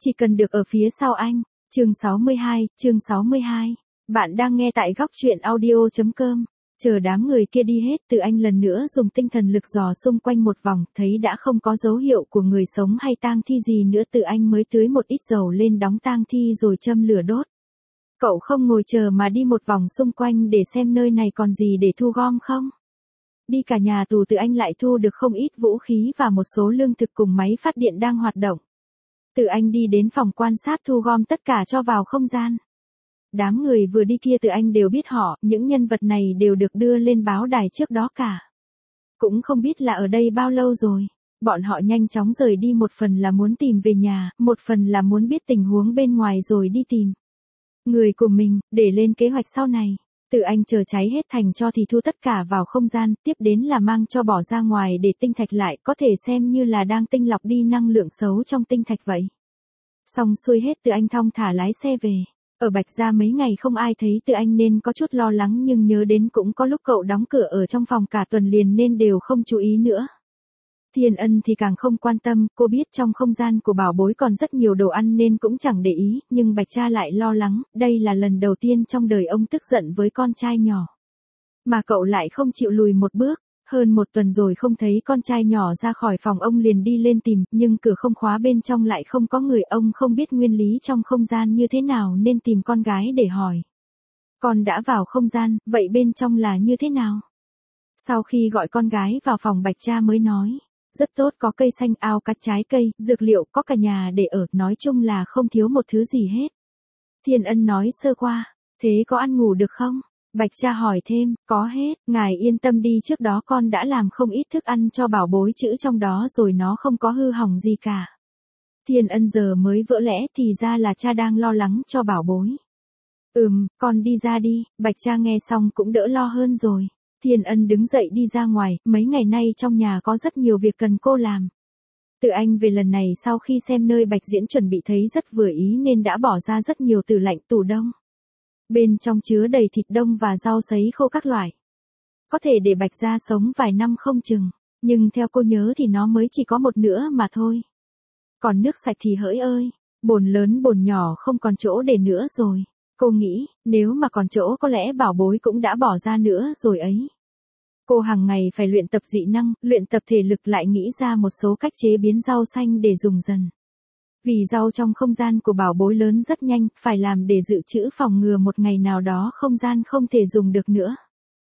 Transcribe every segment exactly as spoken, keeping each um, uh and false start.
chỉ cần được ở phía sau anh. Chương sáu mươi hai, chương sáu mươi hai. Bạn đang nghe tại góc truyện audio chấm com. Chờ đám người kia đi hết, Từ Anh lần nữa dùng tinh thần lực dò xung quanh một vòng, thấy đã không có dấu hiệu của người sống hay tang thi gì nữa, Từ Anh mới tưới một ít dầu lên đóng tang thi rồi châm lửa đốt. Cậu không ngồi chờ mà đi một vòng xung quanh để xem nơi này còn gì để thu gom không? Đi cả nhà tù, Từ Anh lại thu được không ít vũ khí và một số lương thực cùng máy phát điện đang hoạt động. Từ Anh đi đến phòng quan sát thu gom tất cả cho vào không gian. Đám người vừa đi kia Từ Anh đều biết họ, những nhân vật này đều được đưa lên báo đài trước đó cả. Cũng không biết là ở đây bao lâu rồi. Bọn họ nhanh chóng rời đi, một phần là muốn tìm về nhà, một phần là muốn biết tình huống bên ngoài rồi đi tìm người của mình, để lên kế hoạch sau này. Từ Anh chờ cháy hết thành tro thì thu tất cả vào không gian, tiếp đến là mang cho bỏ ra ngoài để tinh thạch lại, có thể xem như là đang tinh lọc đi năng lượng xấu trong tinh thạch vậy. Xong xuôi hết, Từ Anh thong thả lái xe về. Ở Bạch Gia mấy ngày không ai thấy Từ Anh nên có chút lo lắng, nhưng nhớ đến cũng có lúc cậu đóng cửa ở trong phòng cả tuần liền nên đều không chú ý nữa. Thiên Ân thì càng không quan tâm, cô biết trong không gian của bảo bối còn rất nhiều đồ ăn nên cũng chẳng để ý, nhưng Bạch Cha lại lo lắng, đây là lần đầu tiên trong đời ông tức giận với con trai nhỏ. Mà cậu lại không chịu lùi một bước, hơn một tuần rồi không thấy con trai nhỏ ra khỏi phòng, ông liền đi lên tìm, nhưng cửa không khóa, bên trong lại không có người, ông không biết nguyên lý trong không gian như thế nào nên tìm con gái để hỏi. Con đã vào không gian, vậy bên trong là như thế nào? Sau khi gọi con gái vào phòng, Bạch Cha mới nói. Rất tốt, có cây xanh, ao cá, trái cây, dược liệu, có cả nhà để ở, nói chung là không thiếu một thứ gì hết. Thiên Ân nói sơ qua, thế có ăn ngủ được không? Bạch Cha hỏi thêm, có hết, ngài yên tâm đi, trước đó con đã làm không ít thức ăn cho bảo bối chữ trong đó rồi, nó không có hư hỏng gì cả. Thiên Ân giờ mới vỡ lẽ, thì ra là cha đang lo lắng cho bảo bối. Ừm, con đi ra đi. Bạch Cha nghe xong cũng đỡ lo hơn rồi. Thiên Ân đứng dậy đi ra ngoài, mấy ngày nay trong nhà có rất nhiều việc cần cô làm. Từ Anh về lần này sau khi xem nơi Bạch Diễn chuẩn bị thấy rất vừa ý nên đã bỏ ra rất nhiều tủ lạnh, tủ đông. Bên trong chứa đầy thịt đông và rau sấy khô các loại. Có thể để Bạch Gia sống vài năm không chừng, nhưng theo cô nhớ thì nó mới chỉ có một nửa mà thôi. Còn nước sạch thì hỡi ơi, bồn lớn bồn nhỏ không còn chỗ để nữa rồi. Cô nghĩ, nếu mà còn chỗ có lẽ bảo bối cũng đã bỏ ra nữa rồi ấy. Cô hàng ngày phải luyện tập dị năng, luyện tập thể lực, lại nghĩ ra một số cách chế biến rau xanh để dùng dần. Vì rau trong không gian của bảo bối lớn rất nhanh, phải làm để dự trữ phòng ngừa một ngày nào đó không gian không thể dùng được nữa.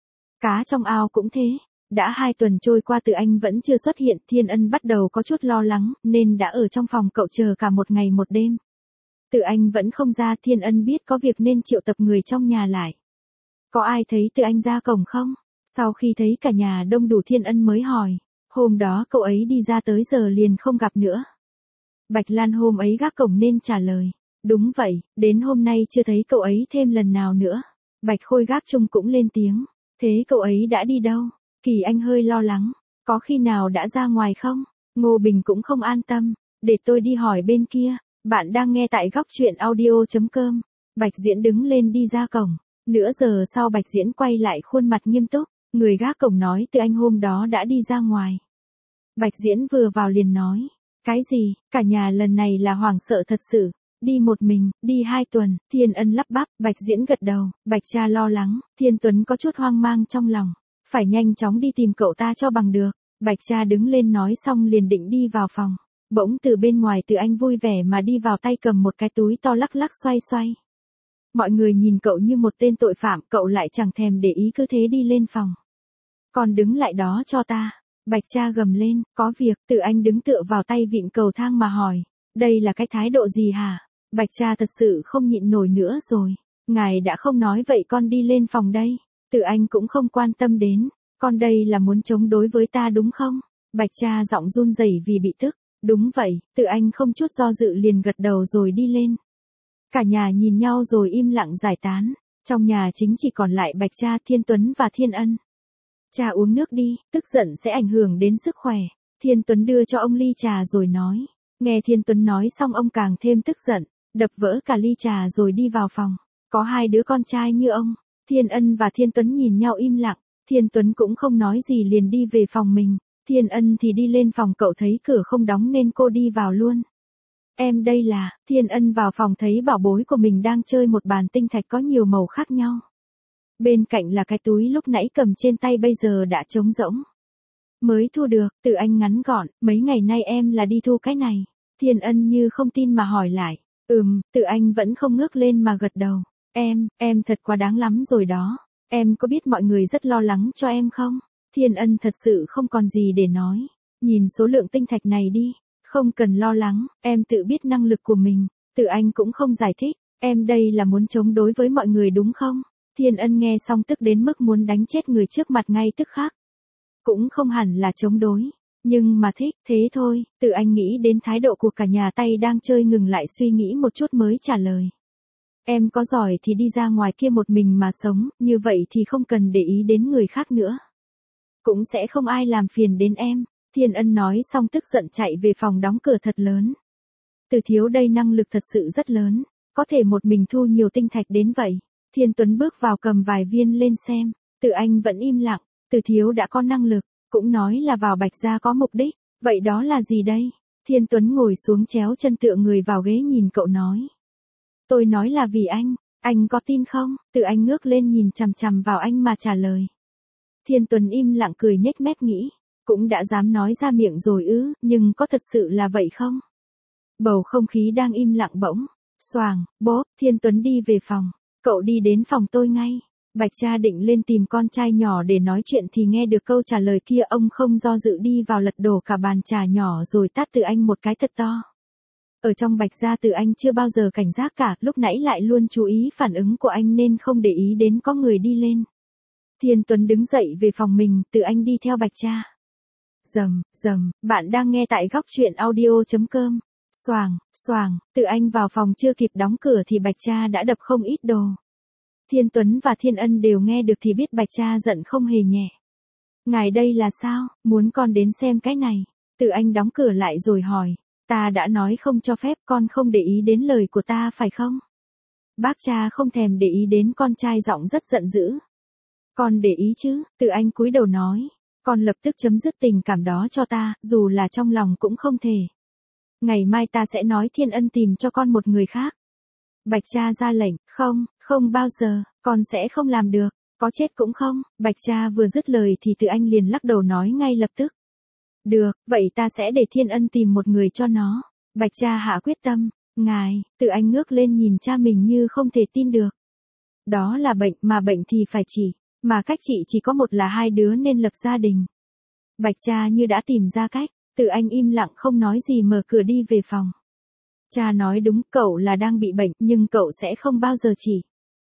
Cá trong ao cũng thế. Đã hai tuần trôi qua Từ Anh vẫn chưa xuất hiện, Thiên Ân bắt đầu có chút lo lắng, nên đã ở trong phòng cậu chờ cả một ngày một đêm. Từ Anh vẫn không ra, Thiên Ân biết có việc nên triệu tập người trong nhà lại. Có ai thấy Từ Anh ra cổng không? Sau khi thấy cả nhà đông đủ, Thiên Ân mới hỏi. Hôm đó cậu ấy đi ra tới giờ liền không gặp nữa. Bạch Lan hôm ấy gác cổng nên trả lời. Đúng vậy, đến hôm nay chưa thấy cậu ấy thêm lần nào nữa. Bạch Khôi gác chung cũng lên tiếng. Thế cậu ấy đã đi đâu? Kỳ Anh hơi lo lắng. Có khi nào đã ra ngoài không? Ngô Bình cũng không an tâm. Để tôi đi hỏi bên kia. Bạn đang nghe tại góc truyện audio chấm com. Bạch Diễn đứng lên đi ra cổng. Nửa giờ sau Bạch Diễn quay lại, khuôn mặt nghiêm túc. Người gác cổng nói Từ Anh hôm đó đã đi ra ngoài. Bạch Diễn vừa vào liền nói. Cái gì? Cả nhà lần này là hoảng sợ thật sự. Đi một mình, đi hai tuần. Thiên Ân lắp bắp. Bạch Diễn gật đầu. Bạch Cha lo lắng. Thiên Tuấn có chút hoang mang trong lòng. Phải nhanh chóng đi tìm cậu ta cho bằng được. Bạch Cha đứng lên nói xong liền định đi vào phòng. Bỗng từ bên ngoài Từ Anh vui vẻ mà đi vào, tay cầm một cái túi to lắc lắc xoay xoay. Mọi người nhìn cậu như một tên tội phạm, cậu lại chẳng thèm để ý, cứ thế đi lên phòng. Còn đứng lại đó cho ta. Bạch Cha gầm lên, có việc. Từ Anh đứng tựa vào tay vịn cầu thang mà hỏi. Đây là cái thái độ gì hả? Bạch Cha thật sự không nhịn nổi nữa rồi. Ngài đã không nói vậy con đi lên phòng đây. Từ Anh cũng không quan tâm đến. Con đây là muốn chống đối với ta đúng không? Bạch Cha giọng run rẩy vì bị tức. Đúng vậy. Từ Anh không chút do dự liền gật đầu rồi đi lên. Cả nhà nhìn nhau rồi im lặng giải tán. Trong nhà chính chỉ còn lại Bạch Cha, Thiên Tuấn và Thiên Ân. Cha uống nước đi, tức giận sẽ ảnh hưởng đến sức khỏe. Thiên Tuấn đưa cho ông ly trà rồi nói. Nghe Thiên Tuấn nói xong ông càng thêm tức giận, đập vỡ cả ly trà rồi đi vào phòng. Có hai đứa con trai như ông. Thiên Ân và Thiên Tuấn nhìn nhau im lặng. Thiên Tuấn cũng không nói gì liền đi về phòng mình. Thiên Ân thì đi lên phòng, cậu thấy cửa không đóng nên cô đi vào luôn. Em đây là, Thiên Ân vào phòng thấy bảo bối của mình đang chơi một bàn tinh thạch có nhiều màu khác nhau. Bên cạnh là cái túi lúc nãy cầm trên tay bây giờ đã trống rỗng. Mới thu được, Từ Anh ngắn gọn, mấy ngày nay em là đi thu cái này. Thiên Ân như không tin mà hỏi lại. Ừm, Từ Anh vẫn không ngước lên mà gật đầu. Em, em thật quá đáng lắm rồi đó. Em có biết mọi người rất lo lắng cho em không? Thiên Ân thật sự không còn gì để nói. Nhìn số lượng tinh thạch này đi. Không cần lo lắng, em tự biết năng lực của mình. Từ Anh cũng không giải thích. Em đây là muốn chống đối với mọi người đúng không? Thiên Ân nghe xong tức đến mức muốn đánh chết người trước mặt ngay tức khắc. Cũng không hẳn là chống đối. Nhưng mà thích, thế thôi. Từ Anh nghĩ đến thái độ của cả nhà tay đang chơi ngừng lại suy nghĩ một chút mới trả lời. Em có giỏi thì đi ra ngoài kia một mình mà sống, như vậy thì không cần để ý đến người khác nữa. Cũng sẽ không ai làm phiền đến em. Thiên Ân nói xong tức giận chạy về phòng đóng cửa thật lớn. Từ Thiếu đây năng lực thật sự rất lớn, có thể một mình thu nhiều tinh thạch đến vậy. Thiên Tuấn bước vào cầm vài viên lên xem, Từ Anh vẫn im lặng, Từ Thiếu đã có năng lực, cũng nói là vào Bạch Gia có mục đích, vậy đó là gì đây? Thiên Tuấn ngồi xuống chéo chân tựa người vào ghế nhìn cậu nói. Tôi nói là vì anh, anh có tin không? Từ Anh ngước lên nhìn chằm chằm vào anh mà trả lời. Thiên Tuấn im lặng cười nhếch mép nghĩ, cũng đã dám nói ra miệng rồi ư, nhưng có thật sự là vậy không? Bầu không khí đang im lặng bỗng, xoàng, bốp, Thiên Tuấn đi về phòng, cậu đi đến phòng tôi ngay. Bạch Cha định lên tìm con trai nhỏ để nói chuyện thì nghe được câu trả lời kia, ông không do dự đi vào lật đổ cả bàn trà nhỏ rồi tát Từ Anh một cái thật to. Ở trong Bạch Gia Từ Anh chưa bao giờ cảnh giác cả, lúc nãy lại luôn chú ý phản ứng của anh nên không để ý đến có người đi lên. Thiên Tuấn đứng dậy về phòng mình, Từ Anh đi theo Bạch Cha. Rầm, rầm, bạn đang nghe tại góc truyện audio chấm com. Xoàng, xoàng, Từ Anh vào phòng chưa kịp đóng cửa thì Bạch Cha đã đập không ít đồ. Thiên Tuấn và Thiên Ân đều nghe được thì biết Bạch Cha giận không hề nhẹ. Ngài đây là sao, muốn con đến xem cái này? Từ Anh đóng cửa lại rồi hỏi, ta đã nói không cho phép, con không để ý đến lời của ta phải không? Bác Cha không thèm để ý đến con trai, giọng rất giận dữ. Con để ý chứ, Từ Anh cúi đầu nói, con lập tức chấm dứt tình cảm đó cho ta, dù là trong lòng cũng không thể. Ngày mai ta sẽ nói Thiên Ân tìm cho con một người khác. Bạch Cha ra lệnh, không, không bao giờ, con sẽ không làm được, có chết cũng không. Bạch Cha vừa dứt lời thì Từ Anh liền lắc đầu nói ngay lập tức. Được, vậy ta sẽ để Thiên Ân tìm một người cho nó. Bạch Cha hạ quyết tâm, ngài, Từ Anh ngước lên nhìn cha mình như không thể tin được. Đó là bệnh, mà bệnh thì phải trị, mà cách trị chỉ có một là hai đứa nên lập gia đình. Bạch Cha như đã tìm ra cách, Từ Anh im lặng không nói gì mở cửa đi về phòng. Cha nói đúng, cậu là đang bị bệnh, nhưng cậu sẽ không bao giờ trị.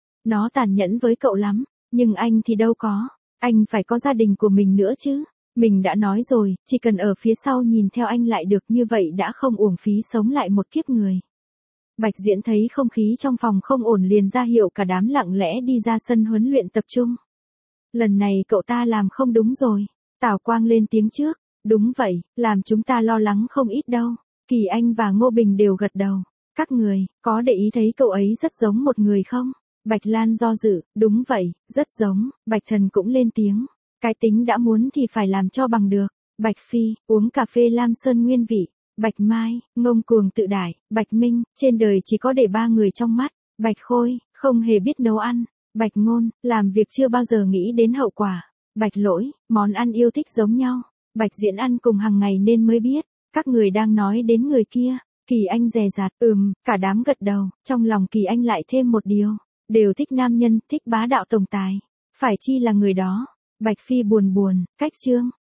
Nó tàn nhẫn với cậu lắm, nhưng anh thì đâu có, anh phải có gia đình của mình nữa chứ. Mình đã nói rồi, chỉ cần ở phía sau nhìn theo anh lại được, như vậy đã không uổng phí sống lại một kiếp người. Bạch Diễn thấy không khí trong phòng không ổn liền ra hiệu cả đám lặng lẽ đi ra sân huấn luyện tập trung. Lần này cậu ta làm không đúng rồi. Tào Quang lên tiếng trước, đúng vậy, làm chúng ta lo lắng không ít đâu. Kỳ Anh và Ngô Bình đều gật đầu. Các người, có để ý thấy cậu ấy rất giống một người không? Bạch Lan do dự, đúng vậy, rất giống. Bạch Thần cũng lên tiếng. Cái tính đã muốn thì phải làm cho bằng được. Bạch Phi, uống cà phê Lam Sơn nguyên vị. Bạch Mai, ngông cuồng tự đại. Bạch Minh, trên đời chỉ có để ba người trong mắt. Bạch Khôi, không hề biết nấu ăn. Bạch Ngôn, làm việc chưa bao giờ nghĩ đến hậu quả. Bạch Lỗi, món ăn yêu thích giống nhau. Bạch Diễn ăn cùng hàng ngày nên mới biết. Các người đang nói đến người kia. Kỳ Anh dè dặt, ừm, cả đám gật đầu. Trong lòng Kỳ Anh lại thêm một điều. Đều thích nam nhân, thích bá đạo tổng tài. Phải chi là người đó. Bạch Phi buồn buồn, cách Trương,